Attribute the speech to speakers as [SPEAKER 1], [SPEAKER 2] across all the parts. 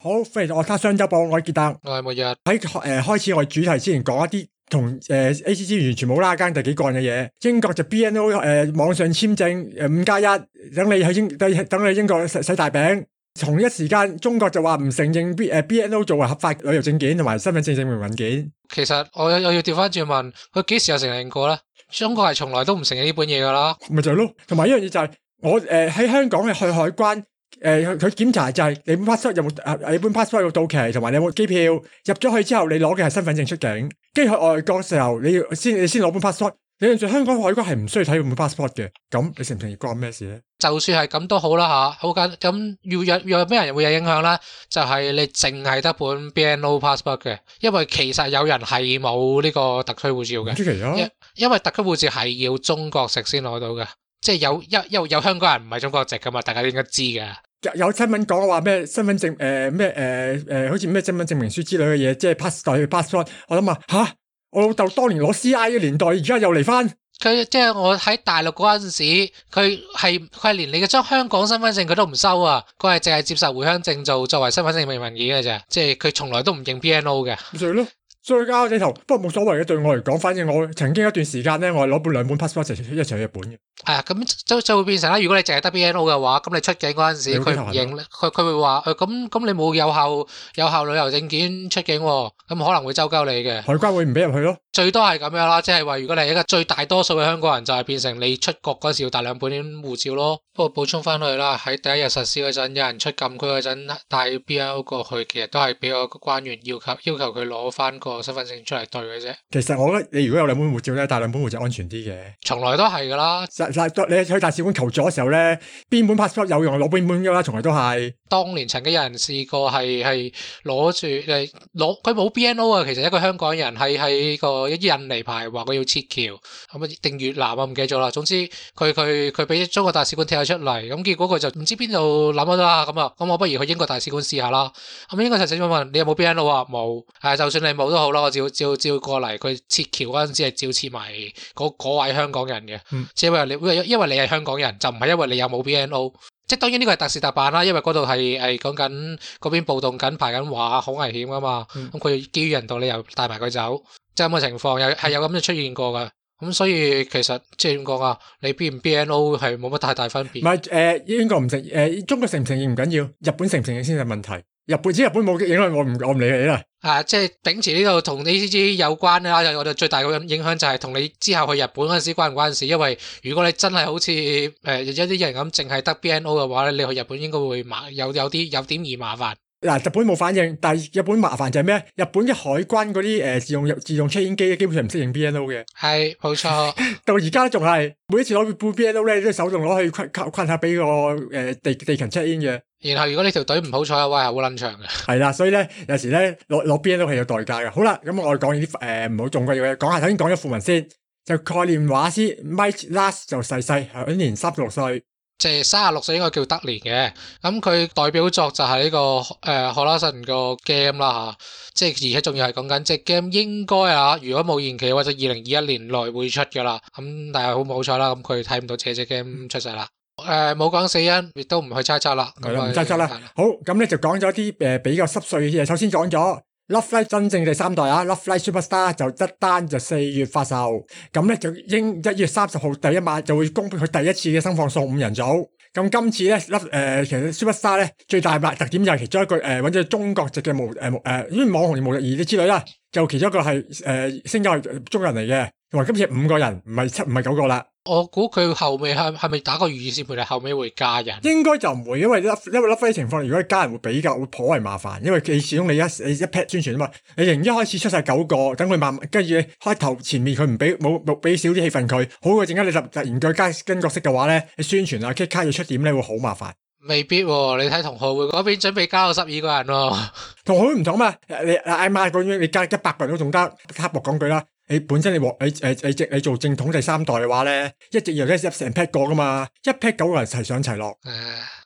[SPEAKER 1] 好，歡迎我他商週報，我係傑特，
[SPEAKER 2] 我係末日。
[SPEAKER 1] 喺開始我哋主題之前講一啲同ACC 完全冇拉更第幾個人嘅嘢。英國就 BNO 網上簽證5+1，等你英國洗大餅。同一時間，中國就話唔承認BNO 作為合法旅遊證件同埋身份證證明文件。
[SPEAKER 2] 其實我要調翻轉問，佢幾時有承認過咧？中國係從來都唔承認呢本嘢噶啦。
[SPEAKER 1] 咪就係咯，同埋一樣嘢就係我喺香港嘅去海關佢檢查就係你本 passport 有冇你本 passport 有冇到期，同埋你有冇機票。入咗去之後，你攞嘅係身份證出境。跟住去外國嘅時候，你先攞本 passport。理論上香港海關係唔需要睇本 passport 嘅，咁你承唔承認關咩事咧？
[SPEAKER 2] 就算係咁都好啦吓，好緊咁要有咩人會有影響咧？就係你淨係得本 BNO passport 嘅，因為其實有人係冇呢個特區護照嘅。
[SPEAKER 1] 出奇啊！因
[SPEAKER 2] 為特區護照係要中國籍先攞到嘅，即係有香港人唔係中國籍噶嘛，大家應該知嘅。
[SPEAKER 1] 有新聞講話咩身份證好似咩身份證明書之類嘅嘢，即係 passport。我諗吓，我老豆當年攞 CI 嘅年代，而家又嚟翻。
[SPEAKER 2] 佢即係我喺大陸嗰陣時，佢係連你嘅張香港身份證佢都唔收啊，佢係淨係接受回鄉證作為身份證明文件嘅啫，即係佢從來都唔認 BNO 嘅。
[SPEAKER 1] 咪就係咯。所以交地頭，不過冇所謂嘅。對我嚟講，反正我曾經一段時間咧，我係攞兩本 passport 一齊去日本嘅。
[SPEAKER 2] 咁就會變成啦。如果你淨係得 BNO 嘅話，咁你出境嗰陣時佢唔認，佢會話咁你冇有效旅遊證件出境，咁可能會周鳩你嘅。海
[SPEAKER 1] 關會唔俾入去咯？
[SPEAKER 2] 最多係咁樣啦，即係話如果你係一個最大多數嘅香港人，就係變成你出國嗰時要帶2本護照咯。不過補充翻去啦，喺第一日實施嗰陣，有人出禁區嗰陣帶 BNO 過去，其實都係俾個官員要求佢攞翻個身份證出嚟對嘅啫。
[SPEAKER 1] 其實我覺得你如果有2本護照咧，帶2本護照安全啲嘅。從
[SPEAKER 2] 來都係噶啦。
[SPEAKER 1] 你去大使館求助嘅時候咧，邊本 passport 有用攞邊本噶啦，從來都係。當
[SPEAKER 2] 年曾經有人試過係攞住佢冇 BNO 啊，其實一個香港人喺個印尼牌話佢要撤僑，咁啊定越南啊唔記得咗啦。總之佢俾中國大使館踢咗出嚟，咁結果佢就唔知邊度諗咗啦，咁我不如去英國大使館試下啦。咁英國大使館問你有冇 BNO 啊？冇，就算你冇都好啦，我照過嚟。佢撤僑嗰陣時係照撤埋嗰位香港人嘅，只係因為你係香港人，就唔係因為你有冇 BNO。即係當然呢個係特事特辦啦，因為嗰度係講緊嗰邊暴動緊排緊話，好危險噶嘛。咁佢基於人道理由帶埋佢走，即係咁嘅情況有咁嘅出現過噶。咁所以其實即係點講啊？你 BNO 係冇乜太大分別。唔係
[SPEAKER 1] 英國唔承中國承唔承認唔緊要，日本承唔承認先係問題。日本冇影響，我唔理你啦。
[SPEAKER 2] 即係秉持呢度同 ACC 有關啦。我哋最大嘅影響就係同你之後去日本嗰陣時關唔關事？因為如果你真係好似一啲人咁，淨係得 BNO 嘅話咧，你去日本應該會有點而麻煩。嗱，日本冇反應，但係日本麻煩就係咩？日本嘅海關嗰啲自動出境機基本上唔識認 BNO 嘅。係，冇錯。到而家仲係每一次攞本 BNO 咧，都手動攞去困下俾個地勤 check in 嘅。然後如果你條隊唔好彩嘅話，係好撚長嘅。係啦，所以咧有時咧攞 BNO 係有代價嘅。好啦，咁我哋講啲唔好重嘅嘢，講下頭先講咗訃聞先。就概念畫師 Mike Lass 就逝世，享年36歲。即係36歲應該叫得年嘅，咁佢代表作就係呢個Horizon個 game 啦吓，即係而且仲要係講緊即係 game 應該如果冇延期嘅話就2021年內會出噶啦，咁但係好唔好彩啦，咁佢睇唔到隻 game 出世啦，冇講死因，亦都唔去猜測啦，係啦，唔猜測啦。好，咁咧就講咗啲比較濕碎嘅嘢，首先講咗。Love Live 真正第3代Love Live Superstar 就一單就4月發售，咁咧就1月30號第一晚就會公布佢第一次嘅生放送5人組。咁今次咧其實 Superstar 咧最大特點就係其中一個揾咗中國籍嘅因為網紅模特兒之類啦，就其中一個係聲優係中國人嚟嘅，同埋今次5個人，唔係9個啦。我估佢後尾係咪打個預先盤，後尾會加人？應該就唔會，因為 Love Live 情況，如果加人會比較會頗為麻煩，因為佢始終你一 pat 宣傳啊嘛，你一開始出晒9個，等佢慢慢跟住開頭前面佢唔俾少啲氣氛佢，好過陣間你突然再加跟角色嘅話咧，你宣傳kick卡要出點咧會好麻煩。未必喎，你睇同學會嗰邊準備加到12個人喎。同學會唔同嘛？你嗌媽嗰邊你加100個人都仲得，刻薄講句啦。你本身你做正統第3代嘅話咧，一直以來咧入成 pack 個噶嘛，一 pack 9個人齊上齊落。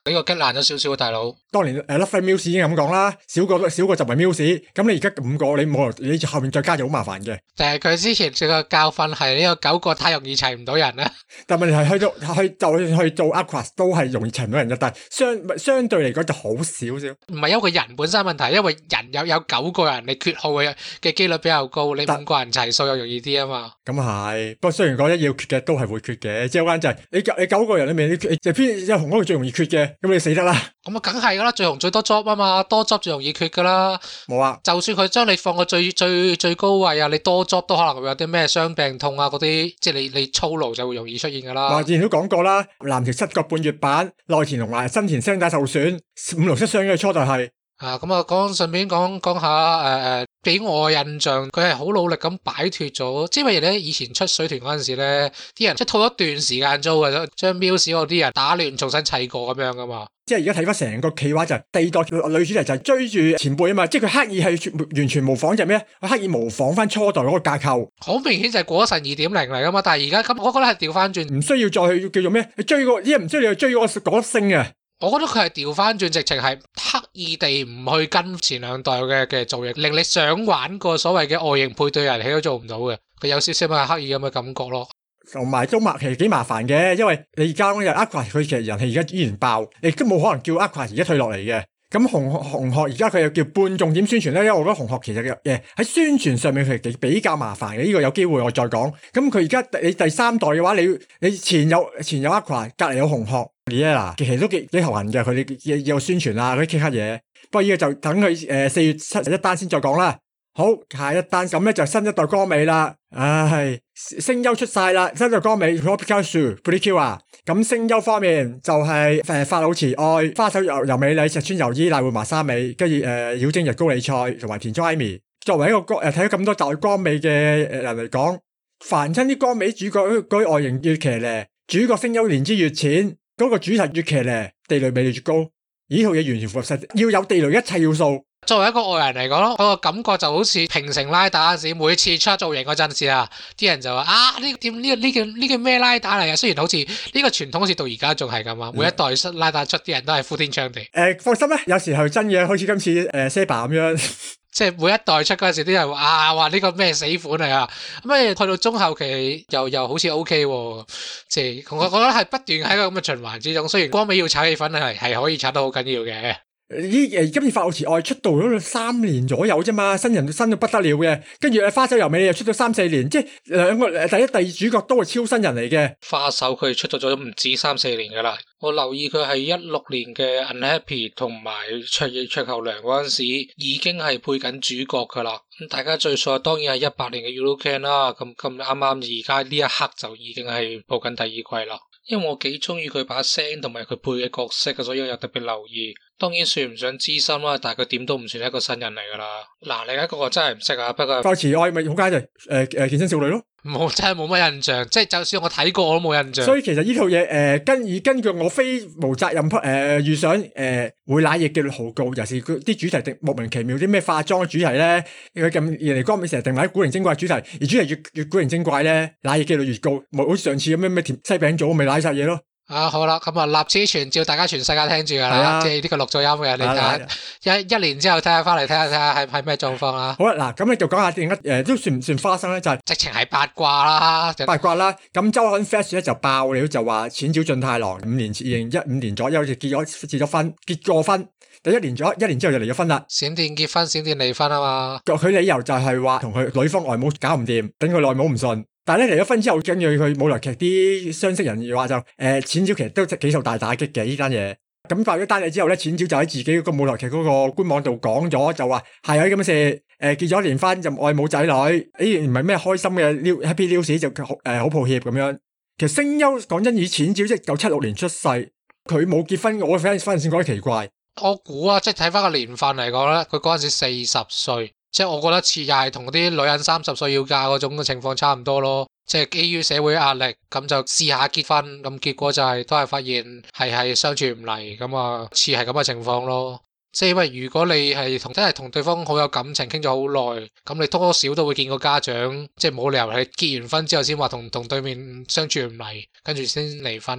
[SPEAKER 2] 呢個激爛咗少少啊，大佬。
[SPEAKER 1] 當年Lovely Muse 已經咁講啦，少個就為 Muse， 咁你而家5個你冇你後面再加就好麻煩嘅。
[SPEAKER 2] 但係佢之前個教訓係呢個9個太容易齊唔到人啦。
[SPEAKER 1] 但問題係就算去做 Aquas 都係容易齊唔到人嘅，但係相對嚟講就好少少。
[SPEAKER 2] 唔係因為人本身問題，因為人有9個人，你缺號嘅機率比較高，你5個人齊數又容易啲啊嘛。
[SPEAKER 1] 咁係，不過雖然講一要缺嘅都係會缺嘅，即係關就係你9個人裏面，你就偏有紅嗰個最容易缺嘅，咁你死得啦。
[SPEAKER 2] 咁啊，梗係噶啦，最紅最多 job 啊嘛，多 job 最容易缺噶啦。
[SPEAKER 1] 冇啊，
[SPEAKER 2] 就算佢將你放個最高位啊，你多 job 都可能會有啲咩傷病痛啊嗰啲，即係你操勞就會容易出現噶啦。
[SPEAKER 1] 之前都講過啦，藍條7個半月板，內田同埋新田聲帶受損，5六七傷嘅初代係。
[SPEAKER 2] 咁啊，順便講下俾我嘅印象，佢係好努力咁擺脫咗，即係因為咧以前出水團嗰陣時咧，啲人即係套一段時間租嘅，將 Muse 嗰啲人打亂重新砌過咁樣噶嘛。
[SPEAKER 1] 即係而家睇翻成個企劃就係第二代女主題就係追住前輩啊嘛，即係佢刻意係完全模仿就係咩？佢刻意模仿翻初代嗰個架構，
[SPEAKER 2] 好明顯就係果神 2.0 嚟噶嘛。但係而家咁，我覺得係調翻轉，
[SPEAKER 1] 唔需要再去叫做咩？你追個啲人唔需要你去追嗰個星啊！
[SPEAKER 2] 我覺得佢係調翻轉，直情係刻意地唔去跟前2代嘅造型，令你想玩個所謂嘅外形配對人氣都做唔到嘅。佢有少少咪刻意咁嘅感覺咯。同埋
[SPEAKER 1] 都其實幾麻煩嘅，因為你而家講嘅 Aqua 佢其實人氣而家依然爆，你都冇可能叫 Aqua 而家退落嚟嘅。咁紅學而家佢又叫半重點宣傳咧，因為我覺得紅學其實喺宣傳上面佢比較麻煩嘅，呢個有機會我再講。咁佢而家你第3代嘅話，你前有 Aqua， 隔離有紅學。其實都幾頭痕嘅，佢哋有宣傳啊嗰啲其他嘢。不過依個就等佢4月7日一單先再講啦。好，下一單咁咧就新一代歌美啦。聲優出晒啦，新一代歌美 Pikachu、Pretty 啊。咁聲優方面就係法老慈愛、花手由美里、石川由依、瀨戶麻沙美，跟住妖精日高里菜同埋田中 Amy。作為一個睇咗咁多代歌美嘅人嚟講，凡親啲歌美主角嗰啲外形越騎呢，主角聲優年資越淺。嗰個主題越騎呢，地雷魅力越高，呢套嘢完全符合晒，要有地雷一切要素。作為一個外人嚟講咯，我個感覺就好似平成拉打嗰時，每次出造型嗰陣時啊，啲人就話呢個咩拉打嚟啊？雖然好似呢個傳統好似到而家仲係咁啊，每一代拉打出啲人都係呼天搶地。放心啦，有時候真嘅，好似今次Seba 咁樣。即係每一代出嗰陣時，啲人話呢個咩死款嚟啊！咁去到中後期又好似 OK 喎，即係我覺得係不斷喺個咁嘅循環之中。雖然光美要炒氣氛係可以炒得好緊要嘅。今次法老慈愛出道咗3年左右啫嘛，新人新到不得了嘅。跟住花手由美又出咗3-4年，即係兩個第一、第二主角都係超新人嚟嘅。花手佢出咗唔止3-4年噶啦。我留意佢係16年嘅 Unhappy 同埋卓球良嗰陣時已經係配緊主角噶啦。咁大家最熟當然係18年嘅 Uruken 啦。咁啱啱而家呢一刻就已經係播緊第2季啦。因為我幾中意佢把聲同埋佢配嘅角色，所以我有特別留意。當然算唔上資深啦，但係佢點都唔算係一個新人嚟噶啦。另一個我真係唔識啊，不過慈愛咪好簡單，健身少女咯。真係冇乜印象，即係就算我睇過我都冇印象。所以其實呢套嘢根據我非無責任預想會瀨嘢嘅好高，尤其是佢啲主題定莫名其妙啲咩化妝嘅主題咧，佢咁人哋光美成日定喺古靈精怪主題，而主題越古靈精怪咧，瀨嘢機率越高。好似上次咁咩甜西餅組咪瀨晒嘢咯。好啦，咁立此傳召，大家全世界聽住噶啦，即係呢個錄咗音嘅，你睇下一年之後睇下翻嚟睇下係咩狀況啦。好啦，嗱咁你就講下點解都算唔算花生咧？就係直情係八卦啦，咁周刊 Flash 咧就爆料就話淺沼俊太郎2015年左右就結過婚，第1年之後就離咗婚啦。閃電結婚，閃電離婚啊嘛。佢理由就係話同佢女方外母搞唔掂，等佢內母唔信。但係咧離咗婚之後，跟住佢舞台劇啲相識人話就淺沼其實都幾受大打擊嘅呢單嘢。咁爆咗單嘢之後咧，淺沼就喺自己個舞台劇嗰個官網度講咗，就話係有啲咁嘅事。結咗年婚就外母仔女，唔係咩開心嘅 happy news 就好抱歉咁樣。其實聲優講真，以淺沼即係1976年出世，佢冇結婚，我反而先覺得奇怪。我估啊，即係睇翻個年份嚟講咧，佢嗰陣時40歲。即係我覺得似又係同啲女人30歲要嫁嗰種嘅情況差唔多咯，即係基於社會壓力，咁就試下結婚，咁結果就都係發現係相處唔嚟，咁啊似係咁嘅情況咯。即係因為如果你係真係同對方好有感情，傾咗好耐，咁你多少都會見過家長，即係冇理由係結完婚之後先話同對面相處唔嚟，跟住先離婚嘅。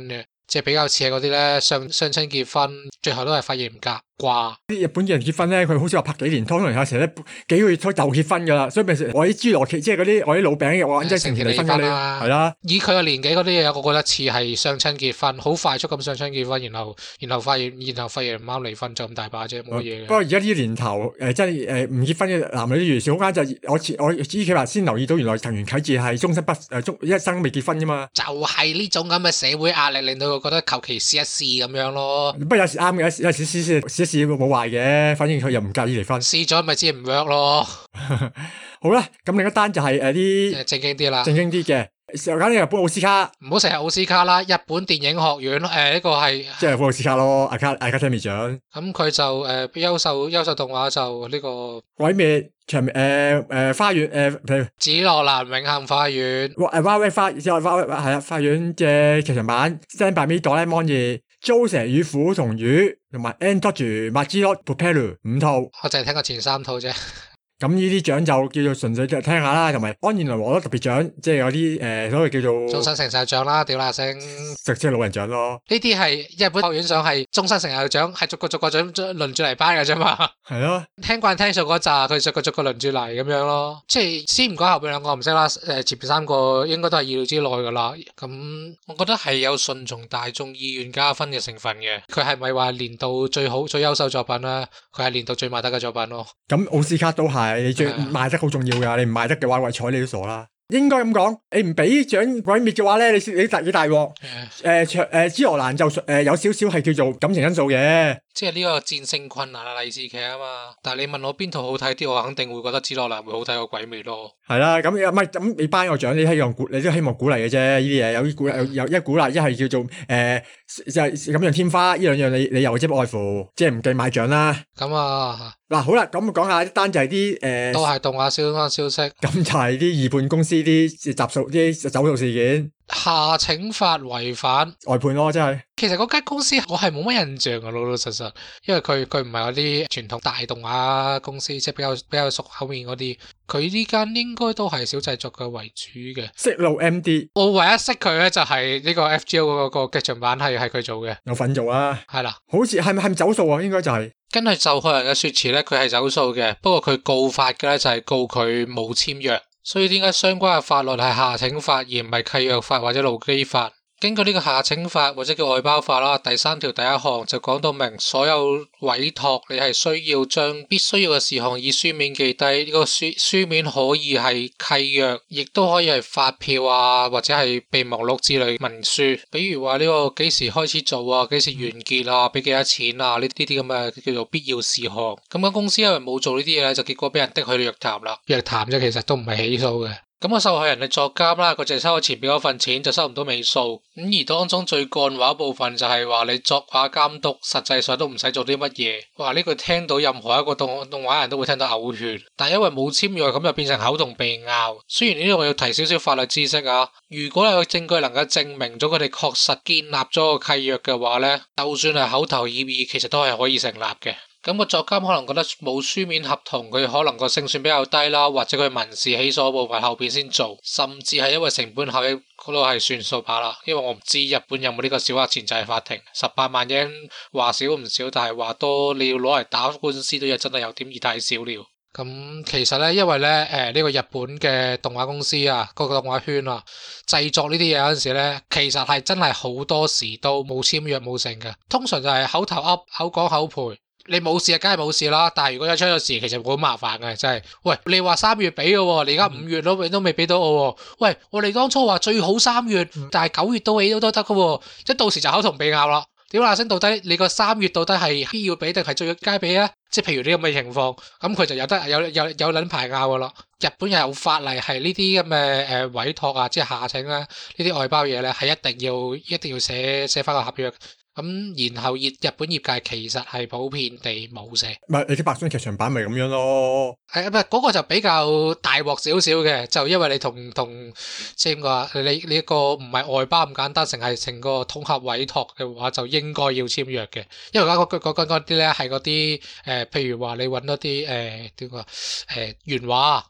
[SPEAKER 2] 即係比較似係嗰啲咧相親結婚，最後都係發現唔夾啩。
[SPEAKER 1] 啲日本嘅人結婚咧，佢好似話拍幾年拖，可能有時咧幾個月拖就結婚噶啦。所以咪我啲侏羅紀，即係嗰啲我啲老餅嘅，我真係成田離婚嗰啲，係啦。
[SPEAKER 2] 以佢嘅年紀嗰啲嘢，我覺得似係相親結婚，好快速咁相親結婚，然後發現唔啱離婚就咁大把啫，冇乜嘢。不
[SPEAKER 1] 過而家呢年頭真係唔結婚嘅男女都如是，好啱就我呢幾日先留意到，原來藤原啟志係終身一生未結婚噶嘛。
[SPEAKER 2] 就係呢種咁嘅社會壓力，令到佢覺得求其試一試咁樣咯。
[SPEAKER 1] 不過有時啱嘅，有時試冇壞嘅，反正佢又唔介意離婚。
[SPEAKER 2] 試咗咪知唔 work 咯。
[SPEAKER 1] 好啦，咁另一單就係啲
[SPEAKER 2] 正經啲啦，
[SPEAKER 1] 正經啲嘅。揀啲日本奧斯卡，
[SPEAKER 2] 唔好成日奧斯卡啦。日本電影學院呢個係
[SPEAKER 1] 即係奧斯卡咯，Academy獎。
[SPEAKER 2] 咁佢就優秀動畫就呢個
[SPEAKER 1] 鬼滅花園
[SPEAKER 2] 紫羅蘭永恆花園
[SPEAKER 1] 花園嘅劇場版 Stand by Me 哆啦 A 夢2租蛇與虎同魚同埋 Entourage Majiro Propel 5套。
[SPEAKER 2] 我淨係聽過前3套啫。
[SPEAKER 1] 咁呢啲獎就叫做純粹聽下啦，同埋安彥來獲得特別獎，即係有啲所謂叫做
[SPEAKER 2] 終身成就獎啦，屌啦星，
[SPEAKER 1] 即係老人獎咯。
[SPEAKER 2] 呢啲係日本學院獎，係終身成就獎，係逐個獎輪住嚟頒嘅啫嘛。係
[SPEAKER 1] 咯，
[SPEAKER 2] 聽慣聽數嗰扎，佢逐個輪住嚟咁樣咯。即係先唔講後邊兩個唔識啦，前邊3個應該都係意料之內噶啦。咁我覺得係有順從大眾意願加分嘅成分嘅。佢係咪話年度最好最優秀作品咧？佢係年度最賣得嘅作品咯。
[SPEAKER 1] 咁奧斯卡都係。你最賣得好重要噶，你唔賣得嘅話，為睬你都傻啦。應該咁講，你唔俾獎鬼滅嘅話咧，你幾大鑊？紫羅蘭就有少少係叫做感情因素嘅，
[SPEAKER 2] 即係呢個戰勝困難啊勵志劇啊嘛。但係你問我邊套好睇啲，我肯定會覺得紫羅蘭會好睇過鬼滅咯。係啦，咁唔係咁你頒個獎，你都希望鼓勵嘅啫。呢啲嘢有啲鼓勵，一係叫做就係咁樣添花，呢兩樣你又即不外乎，即係唔計買獎啦。咁啊嗱，好啦，咁講下啲單就係啲都係動畫相關消息。咁就係啲二判公司啲集數啲走數事件。下請法違反外判咯，真係。其實嗰間公司我係冇乜印象啊，老實，因為佢唔係嗰啲傳統大動畫公司，即係比較熟口面嗰啲。佢呢間應該都係小製作嘅為主嘅。識路 MD， 我唯一識佢咧就係呢個 FGO 嗰個劇場版係佢做嘅。有份做啊？係啦，好似係咪走數啊？應該就係。根據受害人嘅說辭咧，佢係走數嘅，不過佢告發嘅咧就係告佢冇簽約。所以點解相關嘅法律係下請法而唔係契約法或者勞基法？根據呢個下請法或者叫外包法啦，第3條第1項就講到明，所有委託你係需要將必須要嘅事項以書面記低。呢個書面可以係契約，亦都可以係發票啊，或者係備忘錄之類文書。比如話呢個幾時開始做啊，幾時完結啊，俾幾多錢啊，呢啲咁嘅叫做必要事項。咁間公司因為冇做呢啲嘢咧，就結果俾人的去約談啦。約談啫，其實都唔係起訴嘅。咁個受害人係作監啦，佢淨係收咗前面嗰份錢，就收唔到尾數。咁而當中最幹話部分就係話你作畫監督，實際上都唔使做啲乜嘢。哇！呢句聽到任何一個動畫人都會聽到嘔血。但係因為冇簽約，咁就變成口同鼻拗。雖然呢度我要提少少法律知識啊，如果有證據能夠證明咗佢哋確實建立咗個契約嘅話呢，就算係口頭協議，其實都係可以成立嘅。咁個作監可能覺得冇書面合同，佢可能個勝算比較低啦，或者佢民事起訴部分後邊先做，甚至係因為成本效益嗰度係算數把啦。因為我唔知日本有冇呢個小額錢債法庭，18萬日圓話少唔少，但係話多你要攞嚟打官司都真係有點兒太少了。咁其實呢，因為呢個日本嘅動畫公司啊，個動畫圈啊，製作呢啲嘢嗰陣時呢，其實係真係好多時都冇簽約冇成嘅，通常就係口頭噏口講口賠。你冇事啊，梗係冇事啦。但係如果有出咗事，其實好麻煩嘅，真係。喂，你話3月俾嘅，你而家5月都未俾到我。喂，我哋當初話最好3月，但係9月都俾都得嘅。即係到時就口同鼻拗啦。屌嗱聲，到底你個3月到底係必要俾定係最佳俾啊？即係譬如呢咁嘅情況，咁佢就有撚排拗嘅啦。日本又有法例係呢啲咁嘅委託啊，即係下請啊，呢啲外包嘢咧係一定要寫翻個合約。咁然後日本業界其實係普遍地冇寫，唔係你啲白箱劇場版咪咁樣咯，係唔係嗰個就比較大鑊少少嘅，就因為你同即係點講啊，你一個唔係外包咁簡單，成個統合委託嘅話，就應該要簽約嘅，因為嗰啲咧係嗰啲譬如話你揾多啲點講原畫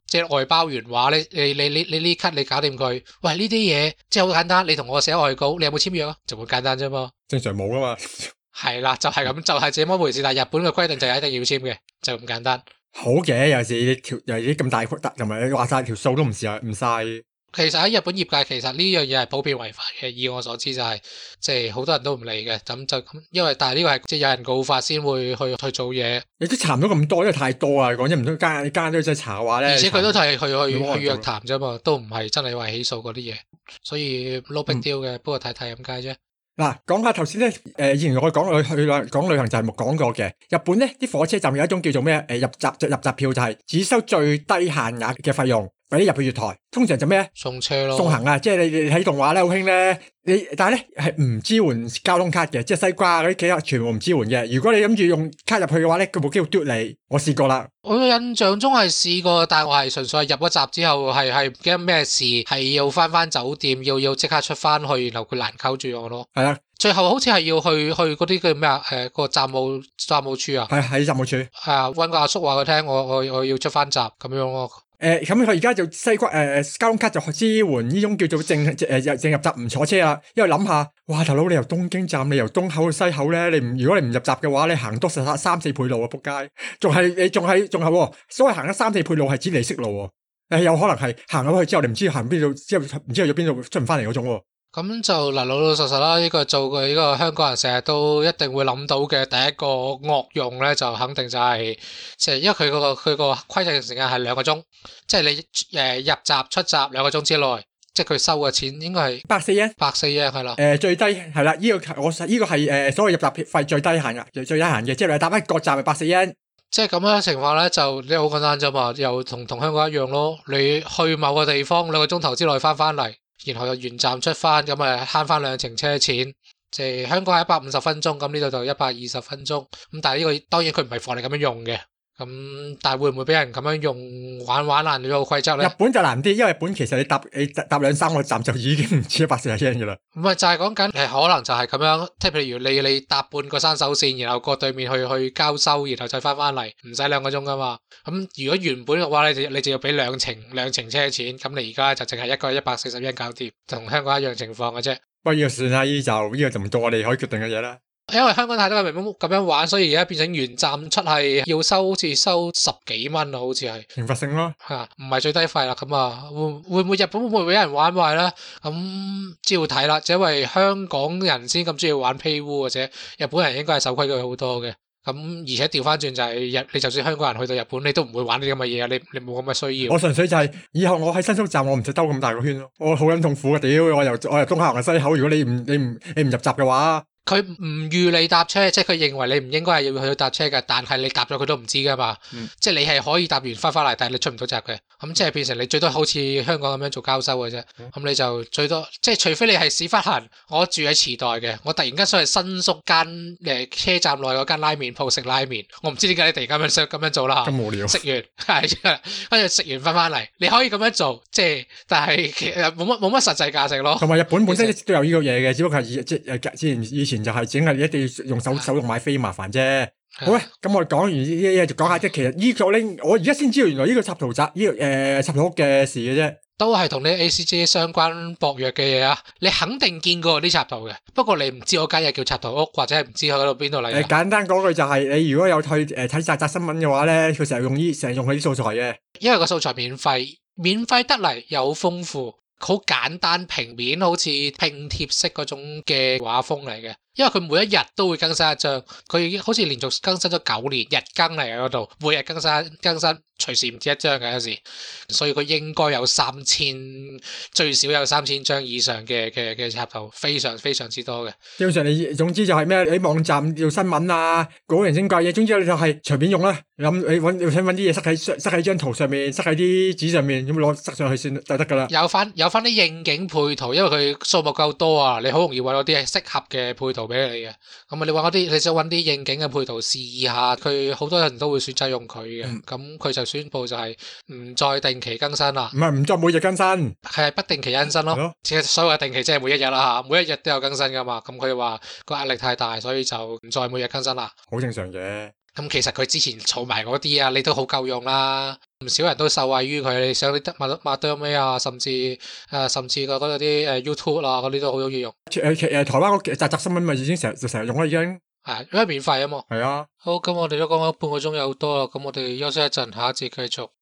[SPEAKER 2] 即係外包原畫，你呢 cut 你搞掂佢。喂，呢啲嘢即係好簡單，你同我寫外稿，你有冇簽約啊？就會簡單啫嘛。
[SPEAKER 1] 正常冇噶嘛。
[SPEAKER 2] 係啦，就係咁，就係這麼回事。但係日本嘅規定就係一定要簽嘅，就咁簡單。
[SPEAKER 1] 好嘅，有時有時咁大幅得，同埋你話晒條數都唔晒。
[SPEAKER 2] 其實喺日本業界，其實呢樣嘢係普遍違法嘅。以我所知就係，即係好多人都唔理嘅。咁就咁，因為但係呢個係即係有人告發先會去做嘢。
[SPEAKER 1] 你都查唔到咁多，因為太多啊！講真，唔通間都真係查嘅話咧。
[SPEAKER 2] 而且佢都係去約談啫嘛，都唔係真係話起訴嗰啲嘢，所以 no big deal嘅。不過睇睇咁解啫。嗱，講下頭先咧，以前我講旅行就係冇講過嘅。日本咧啲火車站有一種叫做咩？入閘票就係只收最低限額嘅費用，俾你入去月台。通常就咩？ 送車咯，
[SPEAKER 1] 送行啊！即係你睇動畫咧好興咧，但係咧係唔支援交通卡嘅，即係西瓜嗰啲企全部唔支援嘅。如果你諗住用卡入去嘅話咧，佢冇機會嘟你。我試過啦，
[SPEAKER 2] 我印象中係試過，但我係純粹係入咗閘之後係唔記得咩事，係要翻酒店，要即刻出翻去，然後佢攔扣住我咯。係啊，最後好似係要去嗰啲叫咩啊？個站務處啊，係喺站務處。係啊，搵個阿叔話佢聽，我要出翻閘咁樣咯。咁
[SPEAKER 1] 佢而家就西瓜交通卡就支援呢種叫做正入閘唔坐車啦。因為諗下，哇大佬你由東京站你由東口去西口咧，如果你唔入閘嘅話，你行多3-4倍路啊！仆街，仲係所謂行咗3-4倍路係指離式路喎。有可能係行咗去之後，你唔知行邊度，之後唔知去咗邊度出唔翻嚟嗰種。
[SPEAKER 2] 咁就嗱老老實實啦，呢個做嘅呢個香港人成日都一定會諗到嘅第一個惡用咧，就肯定就係即係因為佢個規定時間係2個鐘，即係你入閘出閘2個鐘之內，即係佢收嘅錢應該係140 yen 係啦。最低係啦，呢個係所謂入閘費最低限嘅，最低限嘅，即係你搭一個站係140 yen。即係咁樣嘅情況咧，就你好簡單啫嘛，又同香港一樣咯。你去某個地方2個鐘頭之內翻嚟。然後又原站出翻，咁啊慳翻2程車錢，即係香港係150分鐘，咁呢度就120分鐘。咁但係呢個當然佢唔係放你咁樣用嘅，咁但係會唔會俾人咁樣用玩爛咗個規則咧？日本就難啲，因為日本其實你搭2-3個站就已經唔止140 yen噶啦。唔係就係講緊可能就係咁樣，即係譬如你搭半個山手線，然後過對面去交收，然後再翻嚟，唔使2個鐘噶嘛。咁如果原本嘅話，你就要俾2程車錢，咁你而家就淨係一個140 yen搞掂，同香港一樣情況嘅啫。不過要算下呢個就唔到我哋可以決定嘅嘢啦。因為香港太多人咁樣玩，所以而家變成原站出係要收，好似收10幾蚊啊，好似係懲罰性咯。係唔係最低費啦？咁啊，會唔會日本會唔會俾人玩壞咧？咁只要睇啦，因為香港人先咁中意玩 Paywall 嘅啫，日本人應該係守規矩好多嘅。咁而且調翻轉就係你就算香港人去到日本，你都唔會玩啲咁嘅嘢啊！你冇咁嘅需要。我純粹就係以後我喺新宿站，我唔使兜咁大個圈咯。我好撚痛苦啊！屌，我由東口行去西口，如果你唔入閘嘅話。佢唔預你搭車，即係佢認為你唔應該係要去到搭車嘅，但係你搭咗佢都唔知噶嘛。即係你係可以搭完翻嚟，但係你出唔到閘嘅。咁即係變成你最多好似香港咁樣做交收嘅啫。咁你就最多即係除非你係屎忽痕，我住喺池袋嘅，我突然間想去新宿間車站內嗰間拉麵鋪食拉麵，我唔知點解你突然間咁樣做啦。咁無聊。食完係跟住食完翻嚟，你可以咁樣做，即係但係其實冇乜實際價值咯。同埋日本本身都有呢個嘢嘅，只不過係以前就係整係一定要用手動買飛麻煩啫。好啦，咁我哋講完呢啲嘢就講下即係其實呢個咧，我而家先知道原來呢個插圖集呢個插圖屋嘅事嘅啫，都係同你 ACG 相關薄弱嘅嘢啊！你肯定見過啲插圖嘅，不過你唔知嗰間嘢叫插圖屋，或者係唔知去到邊度嚟。簡單講句就係你如果有去睇扎新聞嘅話咧，佢成日用佢啲素材嘅，因為個素材免費得嚟又好豐富。好簡單平面，好似拼貼式嗰種嘅畫風嚟嘅。因為佢每一日都會更新一張，佢好似連續更新咗9年，日更嚟嗰度，每日更新，隨時唔止一張嘅有時，所以佢應該有最少有3000張以上嘅插圖，非常非常之多嘅。基本上你總之就係咩？你網站要新聞啊，古靈精怪嘢，總之你就係隨便用啦。你想揾啲嘢塞喺張圖上面，塞喺啲紙上面，咁攞塞上去先就得噶啦。有翻啲應景配圖，因為佢數目夠多啊，你好容易揾到啲係適合嘅配圖俾你嘅。咁你想揾啲應景嘅配圖試下，佢好多人都會選擇用佢嘅。咁佢就宣布就係唔再定期更新啦。唔係唔再每日更新，係不定期更新咯。其實所謂定期即係每一日啦嚇，每一日都有更新噶嘛。咁佢話個壓力太大，所以就唔再每日更新啦。好正常嘅。 咁其實佢之前儲埋嗰啲啊，你都好夠用啦，唔少人都受惠於佢。你上啲麥當咩啊，甚至嗰啲YouTube 啊，嗰啲都好容易用。
[SPEAKER 1] 台灣嗰集新聞咪已經成日用啦，已經
[SPEAKER 2] 係因為免費啊嘛。
[SPEAKER 1] 係啊。
[SPEAKER 2] 好，咁我哋都講咗半個鐘有多啦，咁我哋休息一陣，下一節繼續。